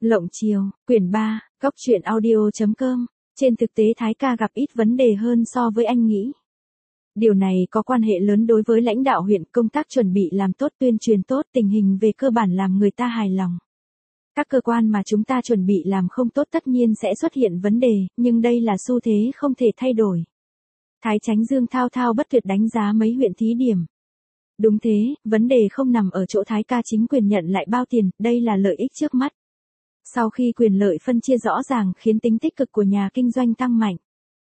Lộng chiều, quyển 3, góc truyện audio.com. Trên thực tế Thái ca gặp ít vấn đề hơn so với anh nghĩ. Điều này có quan hệ lớn đối với lãnh đạo huyện, công tác chuẩn bị làm tốt, tuyên truyền tốt, tình hình về cơ bản làm người ta hài lòng. Các cơ quan mà chúng ta chuẩn bị làm không tốt tất nhiên sẽ xuất hiện vấn đề, nhưng đây là xu thế không thể thay đổi. Thái Chánh Dương thao thao bất tuyệt đánh giá mấy huyện thí điểm. Đúng thế, vấn đề không nằm ở chỗ Thái ca chính quyền nhận lại bao tiền, đây là lợi ích trước mắt. Sau khi quyền lợi phân chia rõ ràng khiến tính tích cực của nhà kinh doanh tăng mạnh.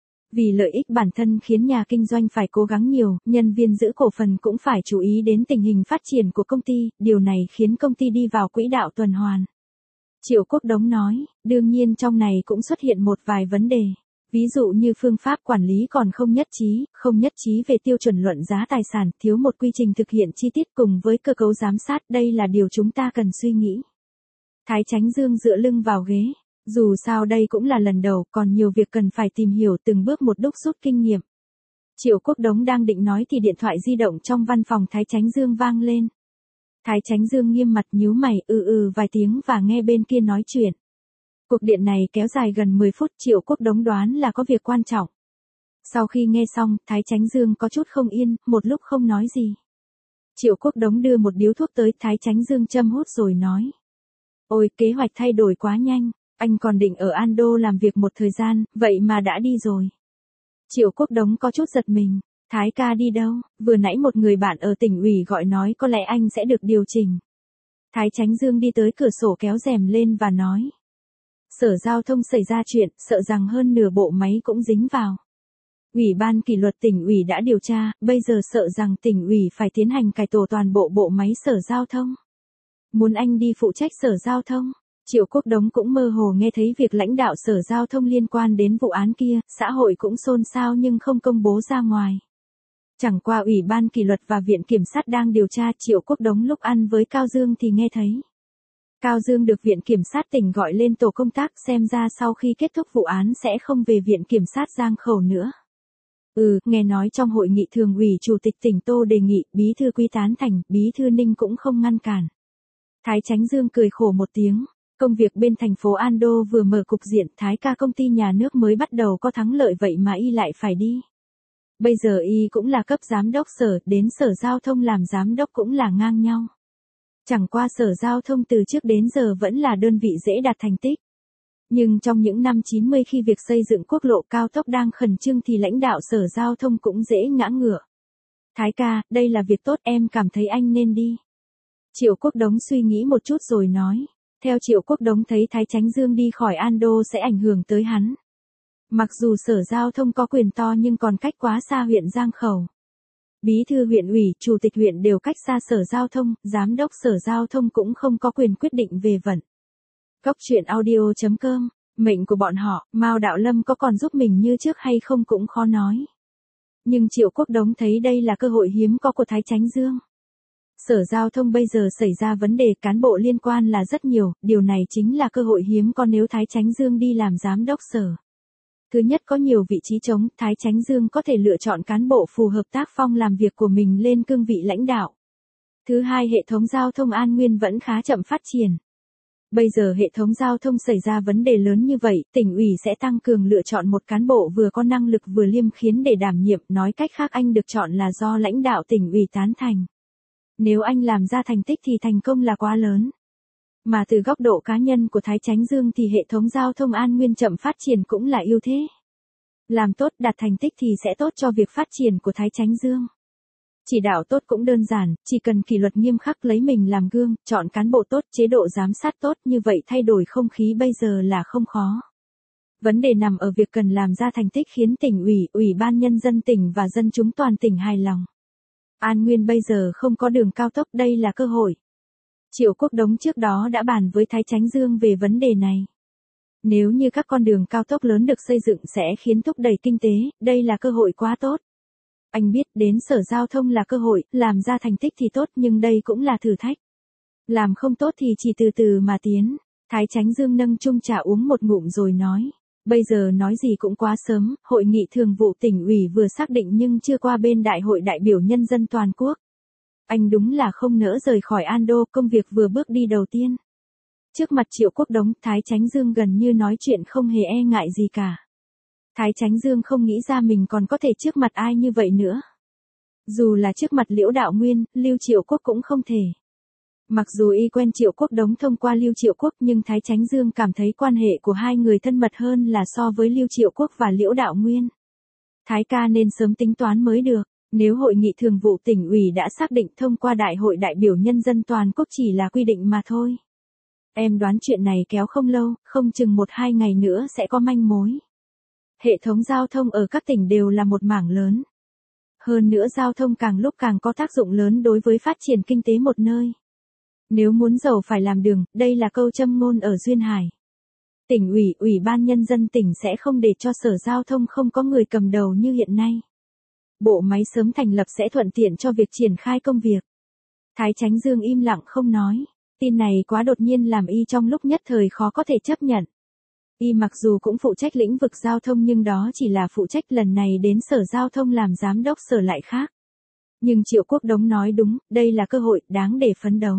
Vì lợi ích bản thân khiến nhà kinh doanh phải cố gắng nhiều, nhân viên giữ cổ phần cũng phải chú ý đến tình hình phát triển của công ty, điều này khiến công ty đi vào quỹ đạo tuần hoàn. Triệu Quốc Đống nói, đương nhiên trong này cũng xuất hiện một vài vấn đề. Ví dụ như phương pháp quản lý còn không nhất trí về tiêu chuẩn luận giá tài sản, thiếu một quy trình thực hiện chi tiết cùng với cơ cấu giám sát, đây là điều chúng ta cần suy nghĩ. Thái Chánh Dương dựa lưng vào ghế, dù sao đây cũng là lần đầu, còn nhiều việc cần phải tìm hiểu, từng bước một đúc rút kinh nghiệm. Triệu Quốc Đống đang định nói thì điện thoại di động trong văn phòng Thái Chánh Dương vang lên. Thái Chánh Dương nghiêm mặt nhíu mày vài tiếng và nghe bên kia nói chuyện. Cuộc điện này kéo dài gần 10 phút, Triệu Quốc Đống đoán là có việc quan trọng. Sau khi nghe xong, Thái Chánh Dương có chút không yên, một lúc không nói gì. Triệu Quốc Đống đưa một điếu thuốc tới, Thái Chánh Dương châm hút rồi nói. Ôi, kế hoạch thay đổi quá nhanh, anh còn định ở Ando làm việc một thời gian, vậy mà đã đi rồi. Triệu Quốc Đống có chút giật mình, Thái ca đi đâu, vừa nãy một người bạn ở tỉnh ủy gọi nói có lẽ anh sẽ được điều chỉnh. Thái Chánh Dương đi tới cửa sổ kéo rèm lên và nói. Sở Giao thông xảy ra chuyện, sợ rằng hơn nửa bộ máy cũng dính vào. Ủy ban kỷ luật tỉnh ủy đã điều tra, bây giờ sợ rằng tỉnh ủy phải tiến hành cải tổ toàn bộ bộ máy Sở Giao thông. Muốn anh đi phụ trách Sở Giao thông. Triệu Quốc Đống cũng mơ hồ nghe thấy việc lãnh đạo Sở Giao thông liên quan đến vụ án kia, xã hội cũng xôn xao nhưng không công bố ra ngoài. Chẳng qua Ủy ban kỷ luật và Viện Kiểm sát đang điều tra, Triệu Quốc Đống lúc ăn với Cao Dương thì nghe thấy. Cao Dương được Viện Kiểm sát tỉnh gọi lên tổ công tác, xem ra sau khi kết thúc vụ án sẽ không về Viện Kiểm sát Giang Khẩu nữa. Nghe nói trong hội nghị thường ủy Chủ tịch tỉnh Tô đề nghị, Bí thư Quý tán thành, Bí thư Ninh cũng không ngăn cản. Thái Chánh Dương cười khổ một tiếng, công việc bên thành phố Ando vừa mở cục diện, Thái ca công ty nhà nước mới bắt đầu có thắng lợi vậy mà y lại phải đi. Bây giờ y cũng là cấp giám đốc sở, đến Sở Giao thông làm giám đốc cũng là ngang nhau. Chẳng qua Sở Giao thông từ trước đến giờ vẫn là đơn vị dễ đạt thành tích. Nhưng trong những năm 90 khi việc xây dựng quốc lộ cao tốc đang khẩn trương thì lãnh đạo Sở Giao thông cũng dễ ngã ngựa. Thái ca, đây là việc tốt, em cảm thấy anh nên đi. Triệu Quốc Đống suy nghĩ một chút rồi nói. Theo Triệu Quốc Đống thấy Thái Chánh Dương đi khỏi Ando sẽ ảnh hưởng tới hắn. Mặc dù Sở Giao thông có quyền to nhưng còn cách quá xa huyện Giang Khẩu. Bí thư huyện ủy, chủ tịch huyện đều cách xa Sở Giao thông, giám đốc Sở Giao thông cũng không có quyền quyết định về vận. Góc truyện audio.com, mệnh của bọn họ, Mao Đạo Lâm có còn giúp mình như trước hay không cũng khó nói. Nhưng Triệu Quốc Đống thấy đây là cơ hội hiếm có của Thái Chánh Dương. Sở Giao thông bây giờ xảy ra vấn đề, cán bộ liên quan là rất nhiều, điều này chính là cơ hội hiếm có nếu Thái Chánh Dương đi làm giám đốc sở. Thứ nhất, có nhiều vị trí trống, Thái Chánh Dương có thể lựa chọn cán bộ phù hợp tác phong làm việc của mình lên cương vị lãnh đạo. Thứ hai, hệ thống giao thông An Nguyên vẫn khá chậm phát triển. Bây giờ hệ thống giao thông xảy ra vấn đề lớn như vậy, tỉnh ủy sẽ tăng cường lựa chọn một cán bộ vừa có năng lực vừa liêm khiết để đảm nhiệm, nói cách khác anh được chọn là do lãnh đạo tỉnh ủy tán thành. Nếu anh làm ra thành tích thì thành công là quá lớn. Mà từ góc độ cá nhân của Thái Chánh Dương thì hệ thống giao thông An Nguyên chậm phát triển cũng là ưu thế. Làm tốt đạt thành tích thì sẽ tốt cho việc phát triển của Thái Chánh Dương. Chỉ đạo tốt cũng đơn giản, chỉ cần kỷ luật nghiêm khắc lấy mình làm gương, chọn cán bộ tốt, chế độ giám sát tốt, như vậy thay đổi không khí bây giờ là không khó. Vấn đề nằm ở việc cần làm ra thành tích khiến tỉnh ủy, ủy ban nhân dân tỉnh và dân chúng toàn tỉnh hài lòng. An Nguyên bây giờ không có đường cao tốc, đây là cơ hội. Triệu Quốc Đống trước đó đã bàn với Thái Chánh Dương về vấn đề này. Nếu như các con đường cao tốc lớn được xây dựng sẽ khiến thúc đẩy kinh tế, đây là cơ hội quá tốt. Anh biết đến Sở Giao thông là cơ hội, làm ra thành tích thì tốt nhưng đây cũng là thử thách. Làm không tốt thì chỉ từ từ mà tiến. Thái Chánh Dương nâng chung trà uống một ngụm rồi nói. Bây giờ nói gì cũng quá sớm, hội nghị thường vụ tỉnh ủy vừa xác định nhưng chưa qua bên đại hội đại biểu nhân dân toàn quốc. Anh đúng là không nỡ rời khỏi Ando, công việc vừa bước đi đầu tiên. Trước mặt Triệu Quốc Đống, Thái Chánh Dương gần như nói chuyện không hề e ngại gì cả. Thái Chánh Dương không nghĩ ra mình còn có thể trước mặt ai như vậy nữa. Dù là trước mặt Liễu Đạo Nguyên, Lưu Triệu Quốc cũng không thể. Mặc dù y quen Triệu Quốc Đống thông qua Lưu Triệu Quốc nhưng Thái Chánh Dương cảm thấy quan hệ của hai người thân mật hơn là so với Lưu Triệu Quốc và Liễu Đạo Nguyên. Thái ca nên sớm tính toán mới được, nếu hội nghị thường vụ tỉnh ủy đã xác định thông qua đại hội đại biểu nhân dân toàn quốc chỉ là quy định mà thôi. Em đoán chuyện này kéo không lâu, không chừng 1-2 ngày nữa sẽ có manh mối. Hệ thống giao thông ở các tỉnh đều là một mảng lớn. Hơn nữa giao thông càng lúc càng có tác dụng lớn đối với phát triển kinh tế một nơi. Nếu muốn giàu phải làm đường, đây là câu châm ngôn ở Duyên Hải. Tỉnh ủy, ủy ban nhân dân tỉnh sẽ không để cho sở giao thông không có người cầm đầu như hiện nay. Bộ máy sớm thành lập sẽ thuận tiện cho việc triển khai công việc. Thái Chánh Dương im lặng không nói. Tin này quá đột nhiên làm y trong lúc nhất thời khó có thể chấp nhận. Y mặc dù cũng phụ trách lĩnh vực giao thông nhưng đó chỉ là phụ trách, lần này đến sở giao thông làm giám đốc sở lại khác. Nhưng Triệu Quốc Đống nói đúng, đây là cơ hội đáng để phấn đấu.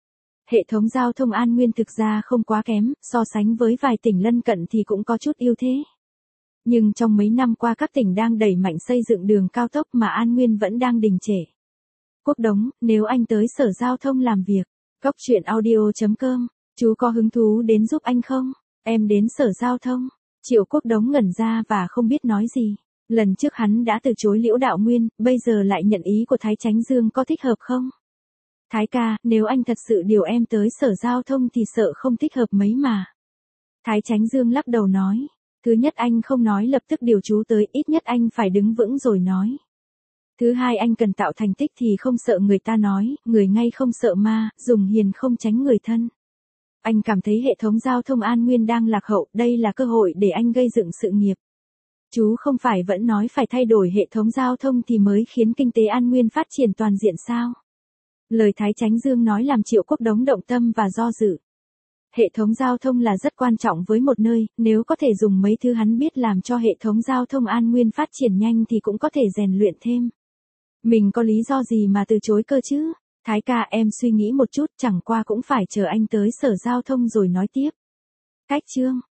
Hệ thống giao thông An Nguyên thực ra không quá kém, so sánh với vài tỉnh lân cận thì cũng có chút ưu thế. Nhưng trong mấy năm qua các tỉnh đang đẩy mạnh xây dựng đường cao tốc mà An Nguyên vẫn đang đình trệ. Quốc Đống, nếu anh tới sở giao thông làm việc, Cóc truyện audio.com, chú có hứng thú đến giúp anh không? Em đến sở giao thông. Triệu Quốc Đống ngẩn ra và không biết nói gì. Lần trước hắn đã từ chối Liễu Đạo Nguyên, bây giờ lại nhận ý của Thái Chánh Dương, có thích hợp không? Thái ca, nếu anh thật sự điều em tới sở giao thông thì sợ không thích hợp mấy mà. Thái Chánh Dương lắc đầu nói. Thứ nhất anh không nói lập tức điều chú tới, ít nhất anh phải đứng vững rồi nói. Thứ hai anh cần tạo thành tích thì không sợ người ta nói, người ngay không sợ ma, dùng hiền không tránh người thân. Anh cảm thấy hệ thống giao thông An Nguyên đang lạc hậu, đây là cơ hội để anh gây dựng sự nghiệp. Chú không phải vẫn nói phải thay đổi hệ thống giao thông thì mới khiến kinh tế An Nguyên phát triển toàn diện sao? Lời Thái Chánh Dương nói làm Triệu Quốc Đống động tâm và do dự. Hệ thống giao thông là rất quan trọng với một nơi, nếu có thể dùng mấy thứ hắn biết làm cho hệ thống giao thông An Nguyên phát triển nhanh thì cũng có thể rèn luyện thêm. Mình có lý do gì mà từ chối cơ chứ? Thái ca, em suy nghĩ một chút, chẳng qua cũng phải chờ anh tới sở giao thông rồi nói tiếp. Cách chương